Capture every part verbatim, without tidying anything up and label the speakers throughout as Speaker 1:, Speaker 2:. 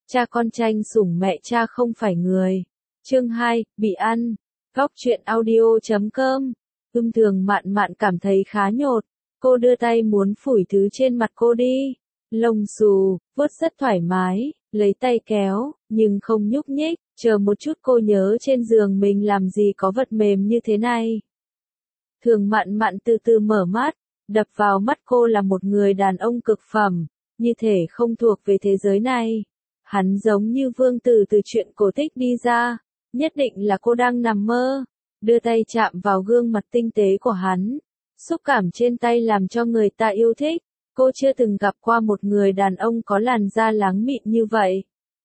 Speaker 1: Cha con tranh sủng mẹ cha không phải người. Chương hai, bị ăn. Góc truyện audio chấm com. Ưm Thường Mạn Mạn cảm thấy khá nhột. Cô đưa tay muốn phủi thứ trên mặt cô đi. Lông xù, vuốt rất thoải mái, lấy tay kéo, nhưng không nhúc nhích. Chờ một chút, cô nhớ trên giường mình làm gì có vật mềm như thế này. Thường Mạn Mạn từ từ mở mắt, đập vào mắt cô là một người đàn ông cực phẩm, như thể không thuộc về thế giới này. Hắn giống như vương tử từ truyện cổ tích đi ra, nhất định là cô đang nằm mơ. Đưa tay chạm vào gương mặt tinh tế của hắn, xúc cảm trên tay làm cho người ta yêu thích. Cô chưa từng gặp qua một người đàn ông có làn da láng mịn như vậy.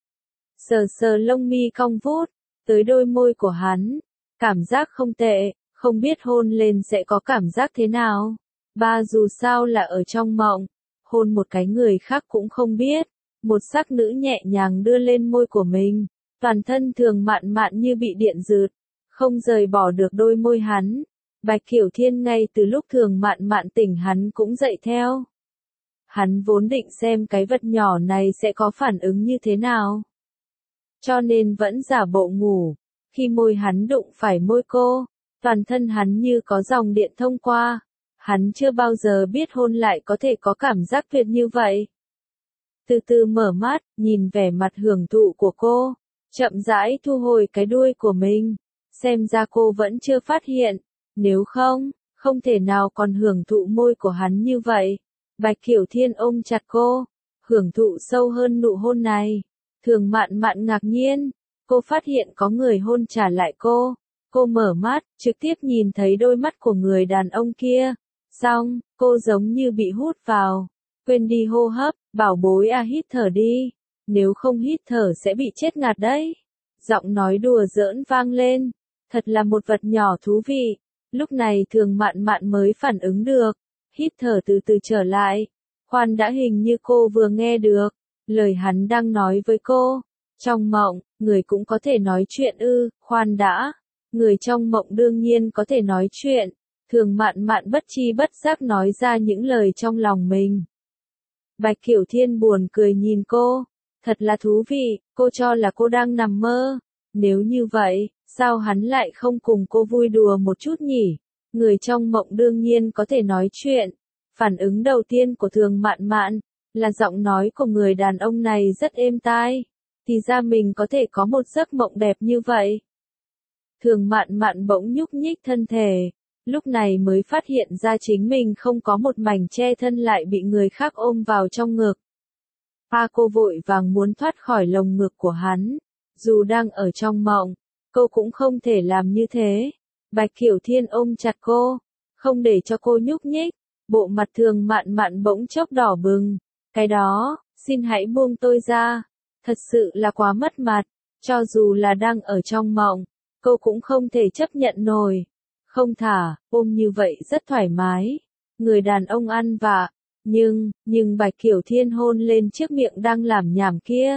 Speaker 1: Sờ sờ lông mi cong vút, tới đôi môi của hắn, cảm giác không tệ, không biết hôn lên sẽ có cảm giác thế nào. Ba dù sao là ở trong mộng, hôn một cái người khác cũng không biết. Một sắc nữ nhẹ nhàng đưa lên môi của mình, toàn thân Thường Mạn Mạn như bị điện giật, không rời bỏ được đôi môi hắn. Bạch Kiểu Thiên ngay từ lúc Thường Mạn Mạn tỉnh hắn cũng dậy theo. Hắn vốn định xem cái vật nhỏ này sẽ có phản ứng như thế nào, cho nên vẫn giả bộ ngủ. Khi môi hắn đụng phải môi cô, toàn thân hắn như có dòng điện thông qua. Hắn chưa bao giờ biết hôn lại có thể có cảm giác tuyệt như vậy. Từ từ mở mắt, nhìn vẻ mặt hưởng thụ của cô, chậm rãi thu hồi cái đuôi của mình. Xem ra cô vẫn chưa phát hiện, nếu không, không thể nào còn hưởng thụ môi của hắn như vậy. Bạch Kiểu Thiên ôm chặt cô, hưởng thụ sâu hơn nụ hôn này. Thường Mạn Mạn ngạc nhiên, cô phát hiện có người hôn trả lại cô. Cô mở mắt, trực tiếp nhìn thấy đôi mắt của người đàn ông kia. Xong, cô giống như bị hút vào. Quên đi hô hấp, bảo bối à, hít thở đi. Nếu không hít thở sẽ bị chết ngạt đấy. Giọng nói đùa giỡn vang lên. Thật là một vật nhỏ thú vị. Lúc này Thường Mạn Mạn mới phản ứng được. Hít thở từ từ trở lại. Khoan đã, hình như cô vừa nghe được lời hắn đang nói với cô. Trong mộng, người cũng có thể nói chuyện ư? Khoan đã. Người trong mộng đương nhiên có thể nói chuyện. Thường Mạn Mạn bất chi bất giác nói ra những lời trong lòng mình. Bạch Kiểu Thiên buồn cười nhìn cô. Thật là thú vị, cô cho là cô đang nằm mơ. Nếu như vậy, sao hắn lại không cùng cô vui đùa một chút nhỉ? Người trong mộng đương nhiên có thể nói chuyện. Phản ứng đầu tiên của Thường Mạn Mạn là giọng nói của người đàn ông này rất êm tai. Thì ra mình có thể có một giấc mộng đẹp như vậy. Thường Mạn Mạn bỗng nhúc nhích thân thể. Lúc này mới phát hiện ra chính mình không có một mảnh che thân lại bị người khác ôm vào trong ngực. Pa cô vội vàng muốn thoát khỏi lồng ngực của hắn. Dù đang ở trong mộng, cô cũng không thể làm như thế. Bạch Kiểu Thiên ôm chặt cô, không để cho cô nhúc nhích. Bộ mặt Thường Mạn Mạn bỗng chốc đỏ bừng. Cái đó, xin hãy buông tôi ra. Thật sự là quá mất mặt. Cho dù là đang ở trong mộng, cô cũng không thể chấp nhận nổi. Không thả, ôm như vậy rất thoải mái. Người đàn ông ăn vạ. Nhưng, nhưng Bạch Kiểu Thiên hôn lên chiếc miệng đang làm nhảm kia.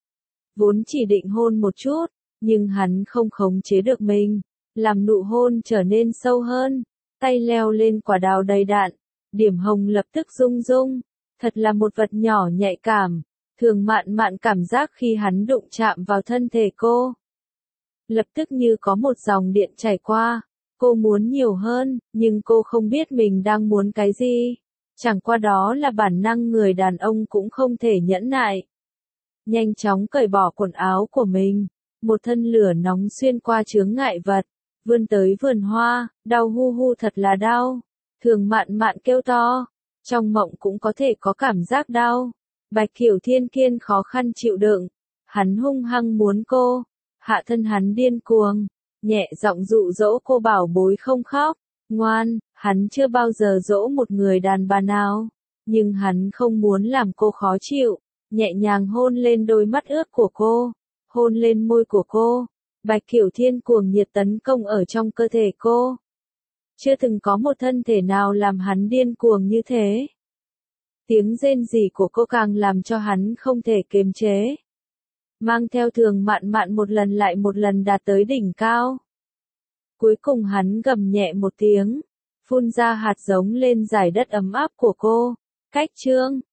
Speaker 1: Vốn chỉ định hôn một chút, nhưng hắn không khống chế được mình. Làm nụ hôn trở nên sâu hơn. Tay leo lên quả đào đầy đặn. Điểm hồng lập tức rung rung. Thật là một vật nhỏ nhạy cảm. Thường Mạn Mạn cảm giác khi hắn đụng chạm vào thân thể cô, lập tức như có một dòng điện chảy qua. Cô muốn nhiều hơn, nhưng cô không biết mình đang muốn cái gì. Chẳng qua đó là bản năng người đàn ông cũng không thể nhẫn nại. Nhanh chóng cởi bỏ quần áo của mình. Một thân lửa nóng xuyên qua chướng ngại vật. Vươn tới vườn hoa, đau hu hu, thật là đau. Thường Mạn Mạn kêu to. Trong mộng cũng có thể có cảm giác đau. Bạch Kiểu Thiên kiên khó khăn chịu đựng. Hắn hung hăng muốn cô. Hạ thân hắn điên cuồng. Nhẹ giọng dụ dỗ cô bảo bối không khóc. Ngoan, hắn chưa bao giờ dỗ một người đàn bà nào. Nhưng hắn không muốn làm cô khó chịu. Nhẹ nhàng hôn lên đôi mắt ướt của cô. Hôn lên môi của cô. Bạch Kiểu Thiên cuồng nhiệt tấn công ở trong cơ thể cô. Chưa từng có một thân thể nào làm hắn điên cuồng như thế. Tiếng rên rỉ của cô càng làm cho hắn không thể kiềm chế. Mang theo Thường Mạn Mạn một lần lại một lần đạt tới đỉnh cao. Cuối cùng hắn gầm nhẹ một tiếng, phun ra hạt giống lên dải đất ấm áp của cô. Cách chương